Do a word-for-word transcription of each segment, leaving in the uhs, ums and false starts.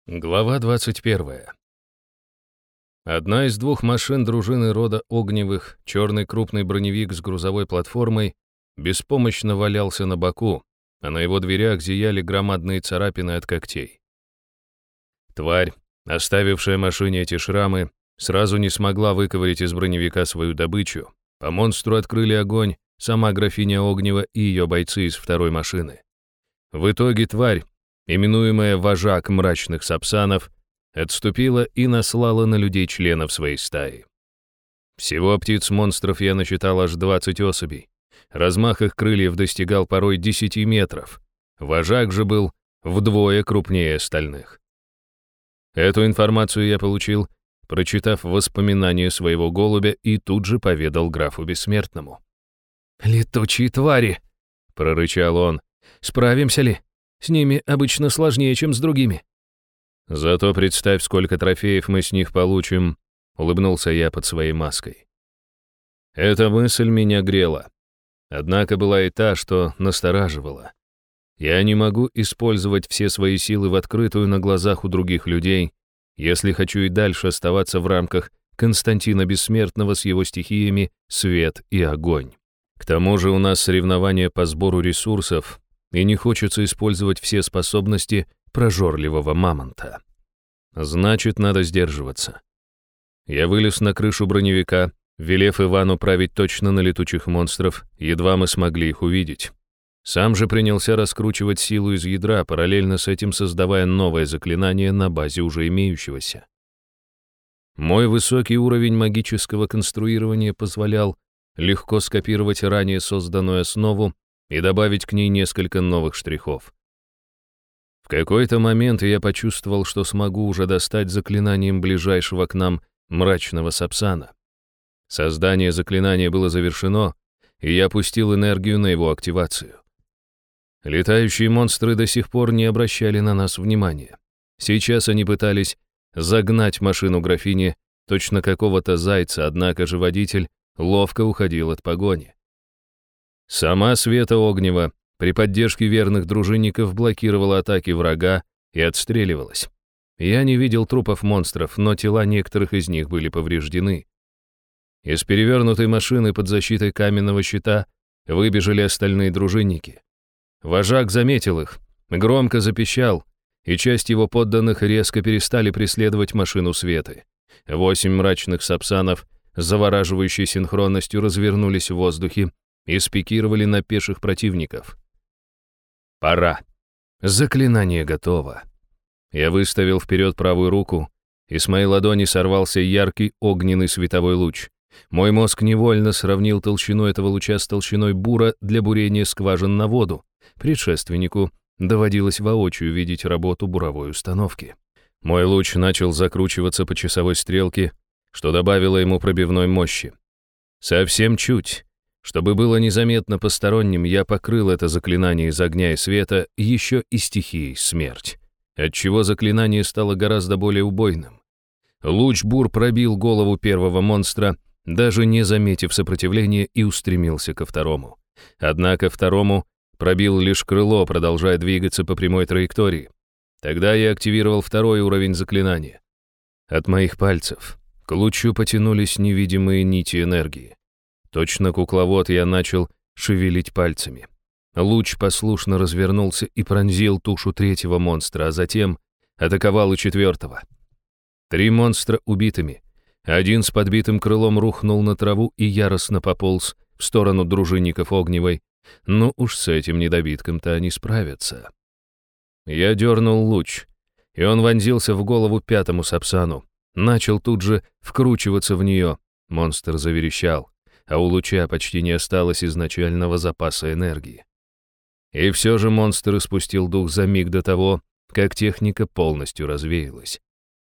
Глава двадцать первая. Одна из двух машин дружины рода Огневых, черный крупный броневик с грузовой платформой, беспомощно валялся на боку, а на его дверях зияли громадные царапины от когтей. Тварь, оставившая машине эти шрамы, сразу не смогла выковырять из броневика свою добычу. По монстру открыли огонь сама графиня Огнева и ее бойцы из второй машины. В итоге тварь, именуемая вожак мрачных сапсанов, отступила и наслала на людей членов своей стаи. Всего птиц-монстров я насчитал аж двадцать особей. Размах их крыльев достигал порой десяти метров. Вожак же был вдвое крупнее остальных. Эту информацию я получил, прочитав воспоминания своего голубя, и тут же поведал графу Бессмертному. «Летучие твари!» — прорычал он. «Справимся ли? С ними обычно сложнее, чем с другими». «Зато представь, сколько трофеев мы с них получим», — улыбнулся я под своей маской. Эта мысль меня грела. Однако была и та, что настораживала. Я не могу использовать все свои силы в открытую на глазах у других людей, если хочу и дальше оставаться в рамках Константина Бессмертного с его стихиями свет и огонь. К тому же у нас соревнования по сбору ресурсов, и не хочется использовать все способности прожорливого мамонта. Значит, надо сдерживаться. Я вылез на крышу броневика, велев Ивану править точно на летучих монстров, едва мы смогли их увидеть. Сам же принялся раскручивать силу из ядра, параллельно с этим создавая новое заклинание на базе уже имеющегося. Мой высокий уровень магического конструирования позволял легко скопировать ранее созданную основу и добавить к ней несколько новых штрихов. В какой-то момент я почувствовал, что смогу уже достать заклинанием ближайшего к нам мрачного сапсана. Создание заклинания было завершено, и я пустил энергию на его активацию. Летающие монстры до сих пор не обращали на нас внимания. Сейчас они пытались загнать машину графини, точно какого-то зайца, однако же водитель ловко уходил от погони. Сама Света Огнева при поддержке верных дружинников блокировала атаки врага и отстреливалась. Я не видел трупов монстров, но тела некоторых из них были повреждены. Из перевернутой машины под защитой каменного щита выбежали остальные дружинники. Вожак заметил их, громко запищал, и часть его подданных резко перестали преследовать машину Светы. Восемь мрачных сапсанов с завораживающей синхронностью развернулись в воздухе и спикировали на пеших противников. Пора. Заклинание готово. Я выставил вперед правую руку, и с моей ладони сорвался яркий огненный световой луч. Мой мозг невольно сравнил толщину этого луча с толщиной бура для бурения скважин на воду. Предшественнику доводилось воочию видеть работу буровой установки. Мой луч начал закручиваться по часовой стрелке, что добавило ему пробивной мощи. Совсем чуть. Чтобы было незаметно посторонним, я покрыл это заклинание из огня и света еще и стихией смерть, отчего заклинание стало гораздо более убойным. Луч-бур пробил голову первого монстра, даже не заметив сопротивления, и устремился ко второму. Однако второму пробил лишь крыло, продолжая двигаться по прямой траектории. Тогда я активировал второй уровень заклинания. От моих пальцев к лучу потянулись невидимые нити энергии. Точно кукловод я начал шевелить пальцами. Луч послушно развернулся и пронзил тушу третьего монстра, а затем атаковал и четвертого. Три монстра убитыми. Один с подбитым крылом рухнул на траву и яростно пополз в сторону дружинников Огневой. Ну уж с этим недобитком-то они справятся. Я дернул луч, и он вонзился в голову пятому сапсану. Начал тут же вкручиваться в нее. Монстр заверещал, а у луча почти не осталось изначального запаса энергии. И все же монстр испустил дух за миг до того, как техника полностью развеялась.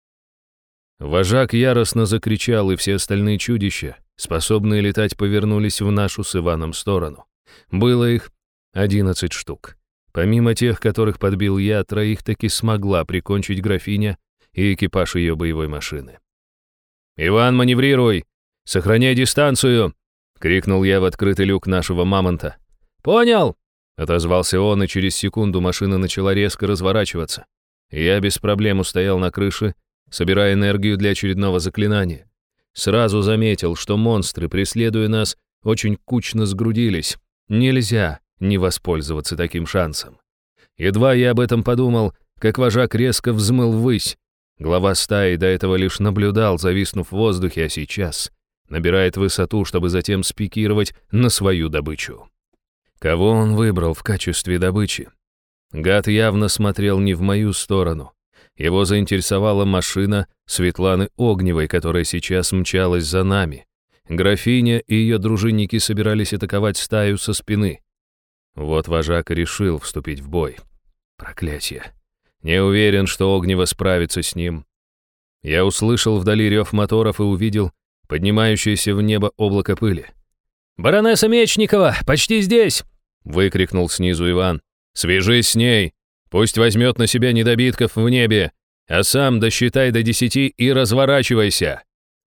Вожак яростно закричал, и все остальные чудища, способные летать, повернулись в нашу с Иваном сторону. Было их одиннадцать штук. Помимо тех, которых подбил я, троих таки смогла прикончить графиня и экипаж ее боевой машины. «Иван, маневрируй! Сохраняй дистанцию!» — крикнул я в открытый люк нашего мамонта. «Понял!» — отозвался он, и через секунду машина начала резко разворачиваться. Я без проблем устоял на крыше, собирая энергию для очередного заклинания. Сразу заметил, что монстры, преследуя нас, очень кучно сгрудились. Нельзя не воспользоваться таким шансом. Едва я об этом подумал, как вожак резко взмыл ввысь. Глава стаи до этого лишь наблюдал, зависнув в воздухе, а сейчас набирает высоту, чтобы затем спикировать на свою добычу. Кого он выбрал в качестве добычи? Гад явно смотрел не в мою сторону. Его заинтересовала машина Светланы Огневой, которая сейчас мчалась за нами. Графиня и ее дружинники собирались атаковать стаю со спины. Вот вожак и решил вступить в бой. Проклятие. Не уверен, что Огнева справится с ним. Я услышал вдали рев моторов и увидел поднимающееся в небо облако пыли. «Баронесса Мечникова, почти здесь!» — выкрикнул снизу Иван. «Свяжись с ней! Пусть возьмет на себя недобитков в небе, а сам досчитай до десяти и разворачивайся!»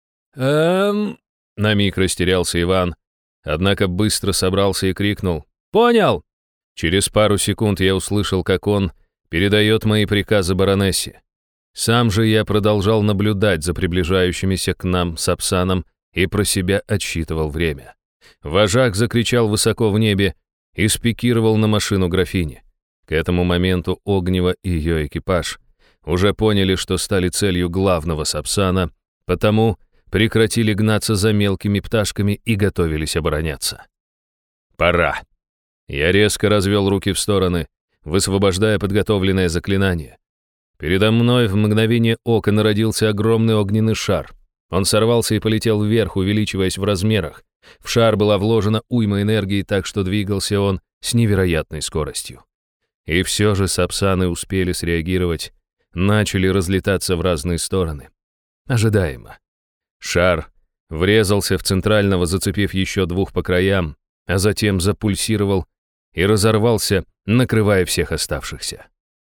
«Эм...» — на миг растерялся Иван, однако быстро собрался и крикнул. «Понял!» Через пару секунд я услышал, как он передает мои приказы баронессе. Сам же я продолжал наблюдать за приближающимися к нам сапсаном и про себя отсчитывал время. Вожак закричал высоко в небе и спикировал на машину графини. К этому моменту Огнева и ее экипаж уже поняли, что стали целью главного сапсана, потому прекратили гнаться за мелкими пташками и готовились обороняться. «Пора!» Я резко развел руки в стороны, высвобождая подготовленное заклинание. Передо мной в мгновение ока народился огромный огненный шар. Он сорвался и полетел вверх, увеличиваясь в размерах. В шар была вложена уйма энергии, так что двигался он с невероятной скоростью. И все же сапсаны успели среагировать, начали разлетаться в разные стороны. Ожидаемо. Шар врезался в центрального, зацепив еще двух по краям, а затем запульсировал и разорвался, накрывая всех оставшихся.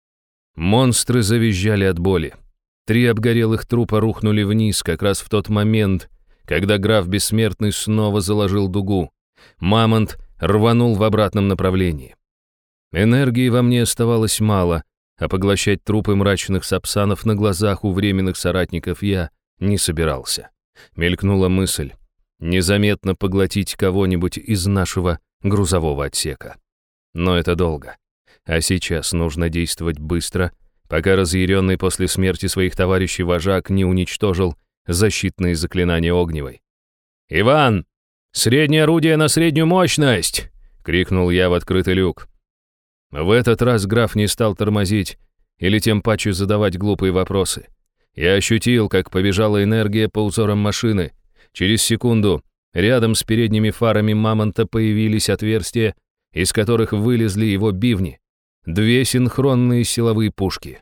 Монстры завизжали от боли. Три обгорелых трупа рухнули вниз как раз в тот момент, когда граф Бессмертный снова заложил дугу. Мамонт рванул в обратном направлении. Энергии во мне оставалось мало, а поглощать трупы мрачных сапсанов на глазах у временных соратников я не собирался. Мелькнула мысль незаметно поглотить кого-нибудь из нашего грузового отсека. Но это долго. А сейчас нужно действовать быстро, пока разъяренный после смерти своих товарищей вожак не уничтожил защитные заклинания Огневой. «Иван! Среднее орудие на среднюю мощность!» — крикнул я в открытый люк. В этот раз граф не стал тормозить или тем паче задавать глупые вопросы. Я ощутил, как побежала энергия по узорам машины. Через секунду рядом с передними фарами мамонта появились отверстия, из которых вылезли его бивни. Две синхронные силовые пушки.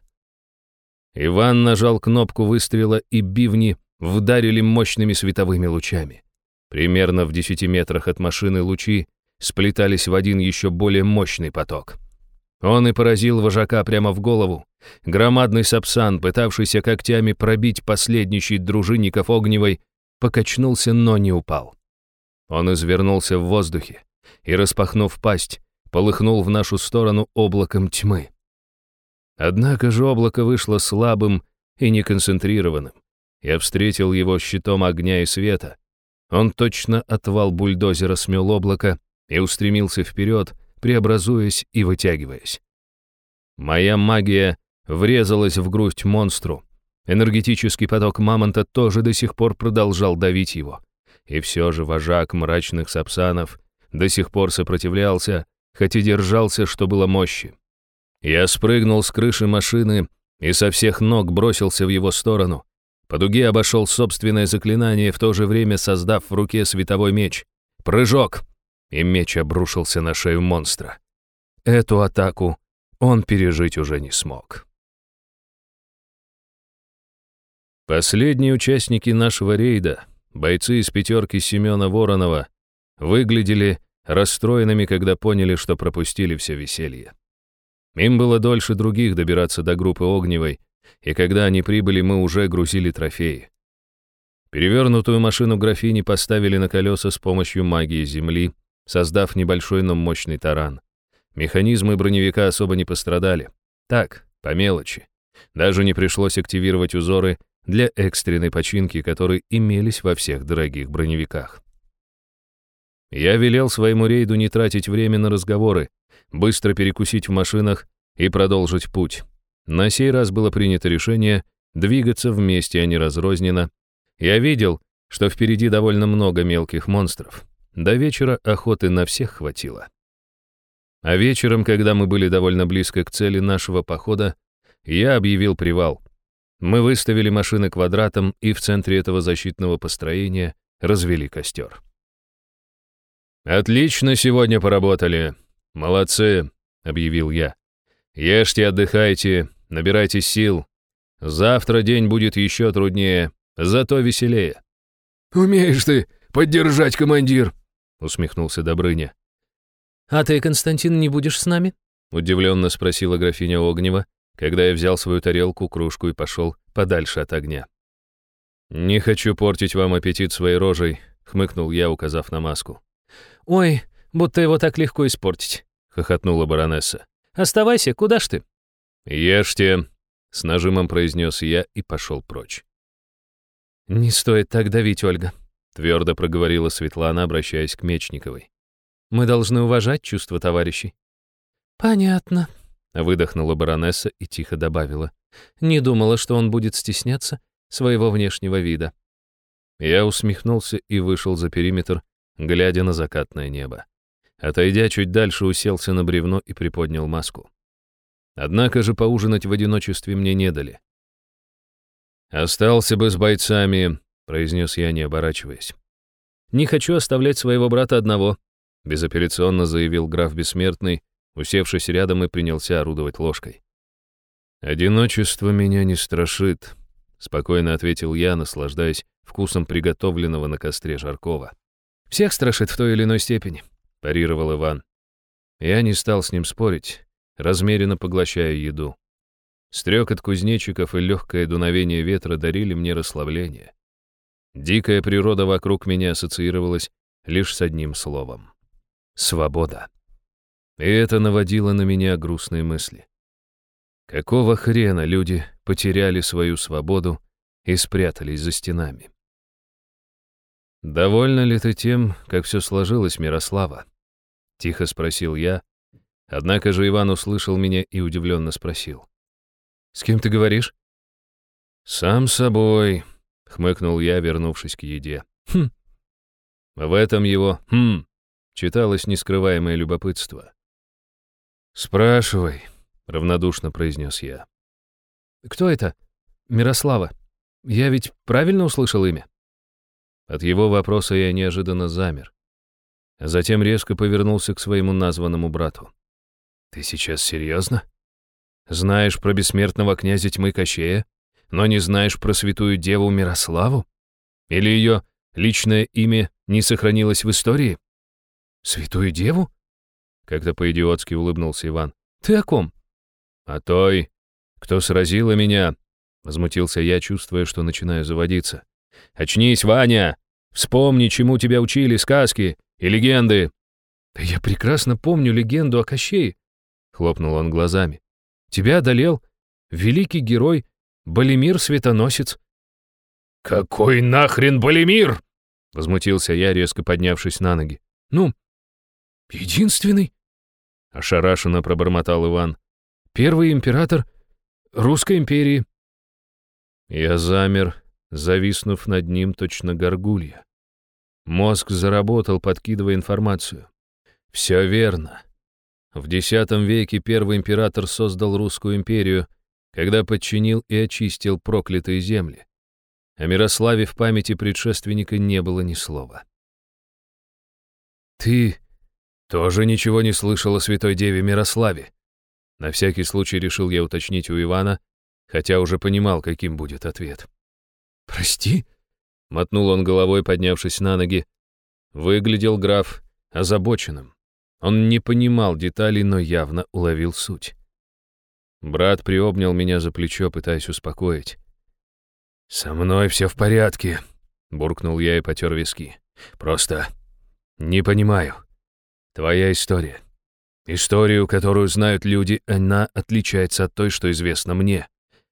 Иван нажал кнопку выстрела, и бивни вдарили мощными световыми лучами. Примерно в десяти метрах от машины лучи сплетались в один еще более мощный поток. Он и поразил вожака прямо в голову. Громадный сапсан, пытавшийся когтями пробить последний щит дружинников Огневой, покачнулся, но не упал. Он извернулся в воздухе и, распахнув пасть, полыхнул в нашу сторону облаком тьмы. Однако же облако вышло слабым и неконцентрированным. Я встретил его щитом огня и света. Он точно отвал бульдозера смел облако и устремился вперед, преобразуясь и вытягиваясь. Моя магия врезалась в грудь монстру. Энергетический поток мамонта тоже до сих пор продолжал давить его. И все же вожак мрачных сапсанов до сих пор сопротивлялся, хоть и держался, что было мощи. Я спрыгнул с крыши машины и со всех ног бросился в его сторону. По дуге обошел собственное заклинание, в то же время создав в руке световой меч. Прыжок! И меч обрушился на шею монстра. Эту атаку он пережить уже не смог. Последние участники нашего рейда, бойцы из пятерки Семена Воронова, выглядели расстроенными, когда поняли, что пропустили все веселье. Им было дольше других добираться до группы Огневой, и когда они прибыли, мы уже грузили трофеи. Перевернутую машину графини поставили на колеса с помощью магии земли, создав небольшой, но мощный таран. Механизмы броневика особо не пострадали. Так, по мелочи. Даже не пришлось активировать узоры для экстренной починки, которые имелись во всех дорогих броневиках. Я велел своему рейду не тратить время на разговоры, быстро перекусить в машинах и продолжить путь. На сей раз было принято решение двигаться вместе, а не разрозненно. Я видел, что впереди довольно много мелких монстров. До вечера охоты на всех хватило. А вечером, когда мы были довольно близко к цели нашего похода, я объявил привал. Мы выставили машины квадратом и в центре этого защитного построения развели костер. «Отлично сегодня поработали. Молодцы», — объявил я. «Ешьте, отдыхайте, набирайтесь сил. Завтра день будет еще труднее, зато веселее». «Умеешь ты поддержать, командир», — усмехнулся Добрыня. «А ты, Константин, не будешь с нами?» — удивленно спросила графиня Огнева, когда я взял свою тарелку, кружку и пошел подальше от огня. «Не хочу портить вам аппетит своей рожей», — хмыкнул я, указав на маску. «Ой, будто его так легко испортить», — хохотнула баронесса. «Оставайся, куда ж ты?» «Ешьте», — с нажимом произнес я и пошел прочь. «Не стоит так давить, Ольга», — твердо проговорила Светлана, обращаясь к Мечниковой. «Мы должны уважать чувства товарищей». «Понятно», — выдохнула баронесса и тихо добавила. «Не думала, что он будет стесняться своего внешнего вида». Я усмехнулся и вышел за периметр, глядя на закатное небо. Отойдя чуть дальше, уселся на бревно и приподнял маску. Однако же поужинать в одиночестве мне не дали. «Остался бы с бойцами», — произнес я, не оборачиваясь. «Не хочу оставлять своего брата одного», — безапелляционно заявил граф Бессмертный, усевшись рядом и принялся орудовать ложкой. «Одиночество меня не страшит», — спокойно ответил я, наслаждаясь вкусом приготовленного на костре жаркого. «Всех страшит в той или иной степени», — парировал Иван. Я не стал с ним спорить, размеренно поглощая еду. Стрекот кузнечиков и легкое дуновение ветра дарили мне расслабление. Дикая природа вокруг меня ассоциировалась лишь с одним словом — свобода. И это наводило на меня грустные мысли. Какого хрена люди потеряли свою свободу и спрятались за стенами? «Довольна ли ты тем, как все сложилось, Мирослава?» — тихо спросил я, однако же Иван услышал меня и удивленно спросил. «С кем ты говоришь?» «Сам собой», — хмыкнул я, вернувшись к еде. «Хм». В этом его «хм» читалось нескрываемое любопытство. «Спрашивай», — равнодушно произнес я. «Кто это? Мирослава. Я ведь правильно услышал имя?» От его вопроса я неожиданно замер, а затем резко повернулся к своему названному брату. «Ты сейчас серьезно? Знаешь про бессмертного князя тьмы Кощея, но не знаешь про святую деву Мирославу? Или ее личное имя не сохранилось в истории?» «Святую деву?» — как-то по-идиотски улыбнулся Иван. «Ты о ком?» «О той, кто сразила меня», — возмутился я, чувствуя, что начинаю заводиться. «Очнись, Ваня! Вспомни, чему тебя учили сказки и легенды!» «Да я прекрасно помню легенду о Кощее», — хлопнул он глазами. «Тебя одолел великий герой Балимир Светоносец». «Какой нахрен Балимир?» — возмутился я, резко поднявшись на ноги. «Ну, единственный», — ошарашенно пробормотал Иван. «Первый император Русской империи». Я замер, зависнув над ним точно горгулья. Мозг заработал, подкидывая информацию. Все верно. В десятом веке первый император создал Русскую империю, когда подчинил и очистил проклятые земли. О Мирославе в памяти предшественника не было ни слова. «Ты тоже ничего не слышал о святой деве Мирославе?» На всякий случай решил я уточнить у Ивана, хотя уже понимал, каким будет ответ. «Прости?» — мотнул он головой, поднявшись на ноги. Выглядел граф озабоченным. Он не понимал деталей, но явно уловил суть. Брат приобнял меня за плечо, пытаясь успокоить. «Со мной все в порядке», — буркнул я и потер виски. «Просто не понимаю. Твоя история. Историю, которую знают люди, она отличается от той, что известна мне.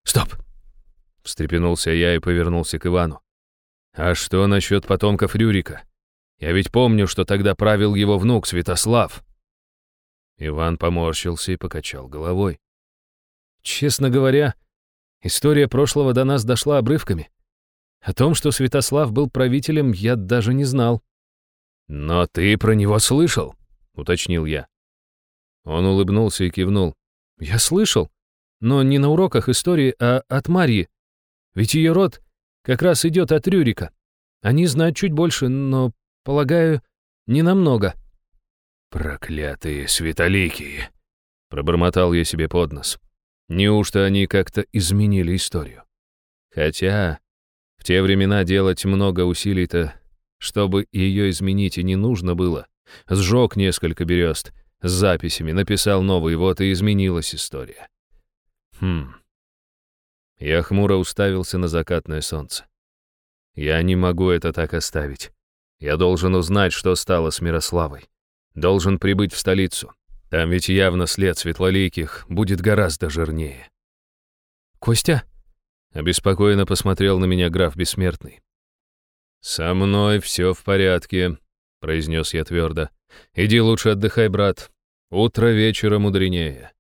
Стоп!» Встрепенулся я и повернулся к Ивану. «А что насчет потомков Рюрика? Я ведь помню, что тогда правил его внук Святослав». Иван поморщился и покачал головой. «Честно говоря, история прошлого до нас дошла обрывками. О том, что Святослав был правителем, я даже не знал». «Но ты про него слышал?» — уточнил я. Он улыбнулся и кивнул. «Я слышал, но не на уроках истории, а от Марьи. Ведь ее род как раз идет от Рюрика. Они знают чуть больше, но, полагаю, не намного». «Проклятые светоликие!» — пробормотал я себе под нос. «Неужто они как-то изменили историю? Хотя в те времена делать много усилий-то, чтобы ее изменить и не нужно было. Сжег несколько березд с записями, написал новый, вот и изменилась история». Хм. Я хмуро уставился на закатное солнце. Я не могу это так оставить. Я должен узнать, что стало с Мирославой. Должен прибыть в столицу. Там ведь явно след светлоликих будет гораздо жирнее. «Костя?» — обеспокоенно посмотрел на меня граф Бессмертный. «Со мной все в порядке», — произнес я твердо. «Иди лучше отдыхай, брат. Утро вечера мудренее».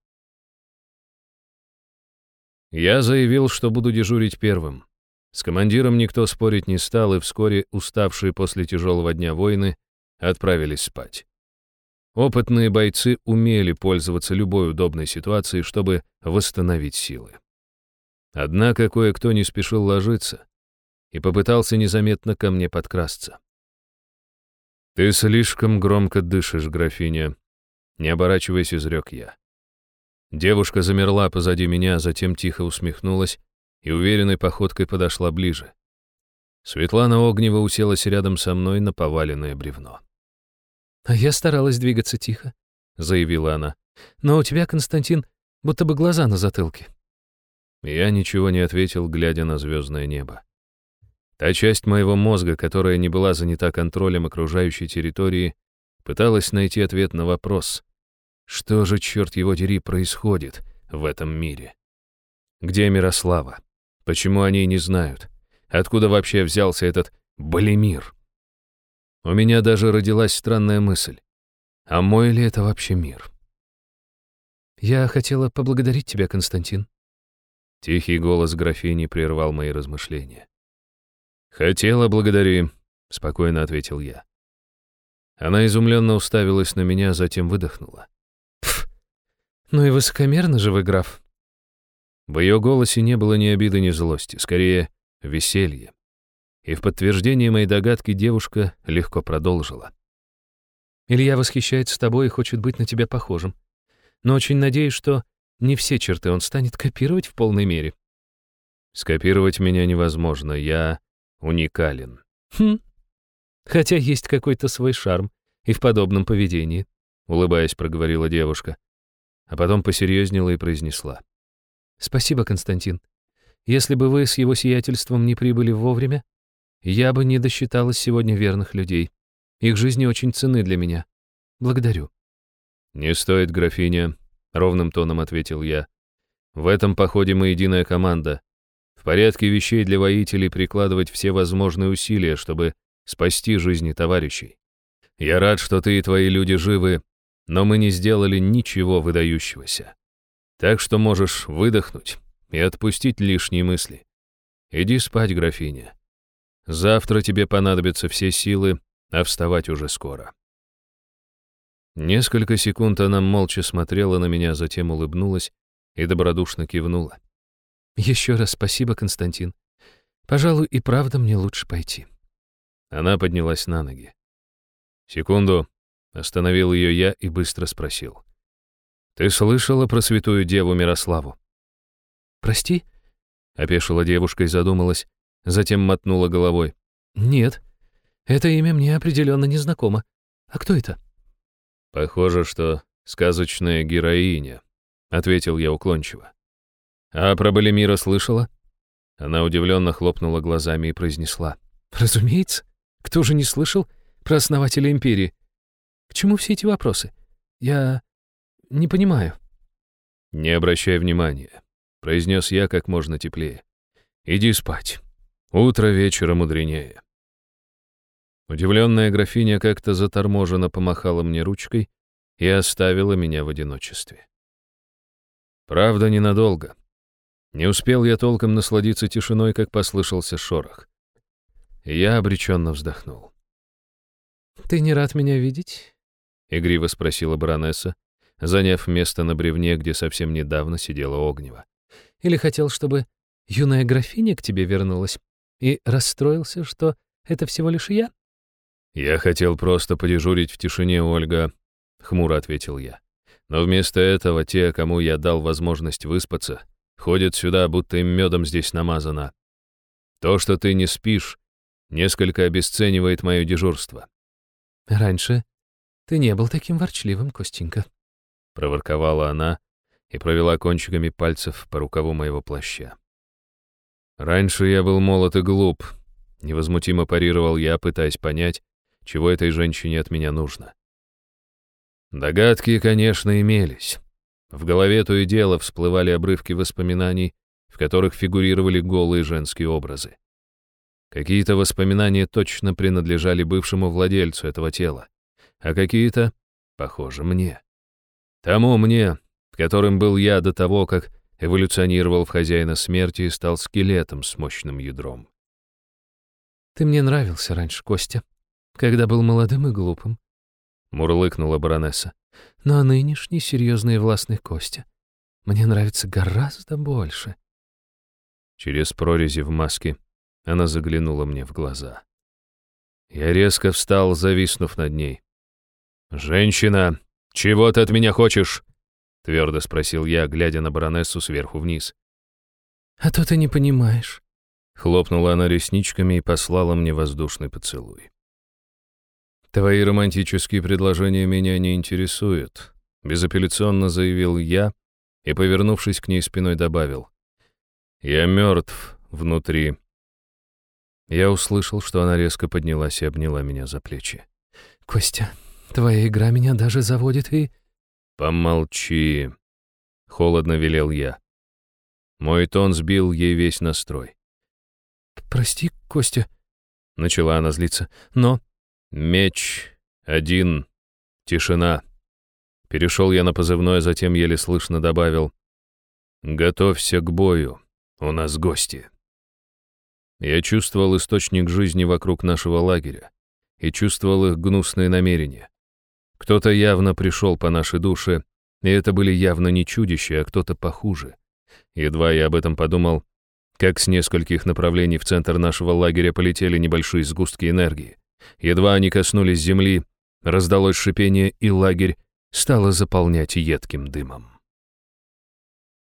Я заявил, что буду дежурить первым. С командиром никто спорить не стал, и вскоре уставшие после тяжелого дня воины отправились спать. Опытные бойцы умели пользоваться любой удобной ситуацией, чтобы восстановить силы. Однако кое-кто не спешил ложиться и попытался незаметно ко мне подкрасться. «Ты слишком громко дышишь, графиня», — не оборачиваясь, изрек я. Девушка замерла позади меня, затем тихо усмехнулась и уверенной походкой подошла ближе. Светлана Огнева уселась рядом со мной на поваленное бревно. «А я старалась двигаться тихо», — заявила она. «Но у тебя, Константин, будто бы глаза на затылке». Я ничего не ответил, глядя на звездное небо. Та часть моего мозга, которая не была занята контролем окружающей территории, пыталась найти ответ на вопрос: что же, черт его дери, происходит в этом мире? Где Мирослава? Почему они не знают? Откуда вообще взялся этот Балимир? У меня даже родилась странная мысль. А мой ли это вообще мир? «Я хотела поблагодарить тебя, Константин». Тихий голос графини прервал мои размышления. «Хотела, благодари», — спокойно ответил я. Она изумленно уставилась на меня, затем выдохнула. «Пф, ну и высокомерно же вы, граф». В ее голосе не было ни обиды, ни злости, скорее, веселье. И в подтверждение моей догадки девушка легко продолжила. «Илья восхищается тобой и хочет быть на тебя похожим. Но очень надеюсь, что не все черты он станет копировать в полной мере». «Скопировать меня невозможно, я уникален». «Хм, хотя есть какой-то свой шарм и в подобном поведении», — улыбаясь, проговорила девушка, а потом посерьезнела и произнесла. «Спасибо, Константин. Если бы вы с его сиятельством не прибыли вовремя, я бы не досчиталась сегодня верных людей. Их жизни очень ценны для меня. Благодарю». «Не стоит, графиня», — ровным тоном ответил я. «В этом походе мы единая команда. В порядке вещей для воителей прикладывать все возможные усилия, чтобы спасти жизни товарищей. Я рад, что ты и твои люди живы, но мы не сделали ничего выдающегося. Так что можешь выдохнуть и отпустить лишние мысли. Иди спать, графиня. Завтра тебе понадобятся все силы, а вставать уже скоро». Несколько секунд она молча смотрела на меня, затем улыбнулась и добродушно кивнула. «Еще раз спасибо, Константин. Пожалуй, и правда мне лучше пойти». Она поднялась на ноги. «Секунду», — остановил ее я и быстро спросил. «Ты слышала про святую деву Мирославу?» «Прости?» — опешила девушка и задумалась, затем мотнула головой. «Нет, это имя мне определенно не знакомо. А кто это?» «Похоже, что сказочная героиня», — ответил я уклончиво. «А про Балимира слышала?» Она удивленно хлопнула глазами и произнесла. «Разумеется. Кто же не слышал про основателя империи? К чему все эти вопросы? Я не понимаю». «Не обращай внимания. произнес я как можно теплее. «Иди спать. Утро вечера мудренее». Удивленная графиня как-то заторможенно помахала мне ручкой и оставила меня в одиночестве. Правда, ненадолго. Не успел я толком насладиться тишиной, как послышался шорох. Я обреченно вздохнул. «Ты не рад меня видеть?» — игриво спросила баронесса, заняв место на бревне, где совсем недавно сидела Огнева. «Или хотел, чтобы юная графиня к тебе вернулась и расстроился, что это всего лишь я?» «Я хотел просто подежурить в тишине, Ольга», — хмуро ответил я. «Но вместо этого те, кому я дал возможность выспаться, ходят сюда, будто им медом здесь намазано. То, что ты не спишь, несколько обесценивает мое дежурство». «Раньше ты не был таким ворчливым, Костенька», — проворковала она и провела кончиками пальцев по рукаву моего плаща. «Раньше я был молод и глуп», — невозмутимо парировал я, пытаясь понять, чего этой женщине от меня нужно. Догадки, конечно, имелись. В голове то и дело всплывали обрывки воспоминаний, в которых фигурировали голые женские образы. Какие-то воспоминания точно принадлежали бывшему владельцу этого тела, а какие-то, похоже, мне. Тому мне, которым был я до того, как эволюционировал в хозяина смерти и стал скелетом с мощным ядром. «Ты мне нравился раньше, Костя, когда был молодым и глупым», — мурлыкнула баронесса. «Но нынешний серьезный и властный Костя мне нравится гораздо больше». Через прорези в маске она заглянула мне в глаза. Я резко встал, зависнув над ней. «Женщина, чего ты от меня хочешь?» — твердо спросил я, глядя на баронессу сверху вниз. «А то ты не понимаешь». Хлопнула она ресничками и послала мне воздушный поцелуй. «Твои романтические предложения меня не интересуют», — безапелляционно заявил я и, повернувшись к ней спиной, добавил. «Я мертв внутри». Я услышал, что она резко поднялась и обняла меня за плечи. «Костя, твоя игра меня даже заводит и...» «Помолчи», — холодно велел я. Мой тон сбил ей весь настрой. «Прости, Костя», — начала она злиться, — «но...» «Меч один. Тишина». Перешел я на позывной, а затем еле слышно добавил. «Готовься к бою. У нас гости». Я чувствовал источник жизни вокруг нашего лагеря и чувствовал их гнусные намерения. Кто-то явно пришел по нашей душе, и это были явно не чудища, а кто-то похуже. Едва я об этом подумал, как с нескольких направлений в центр нашего лагеря полетели небольшие сгустки энергии. Едва они коснулись земли, раздалось шипение, и лагерь стало заполнять едким дымом.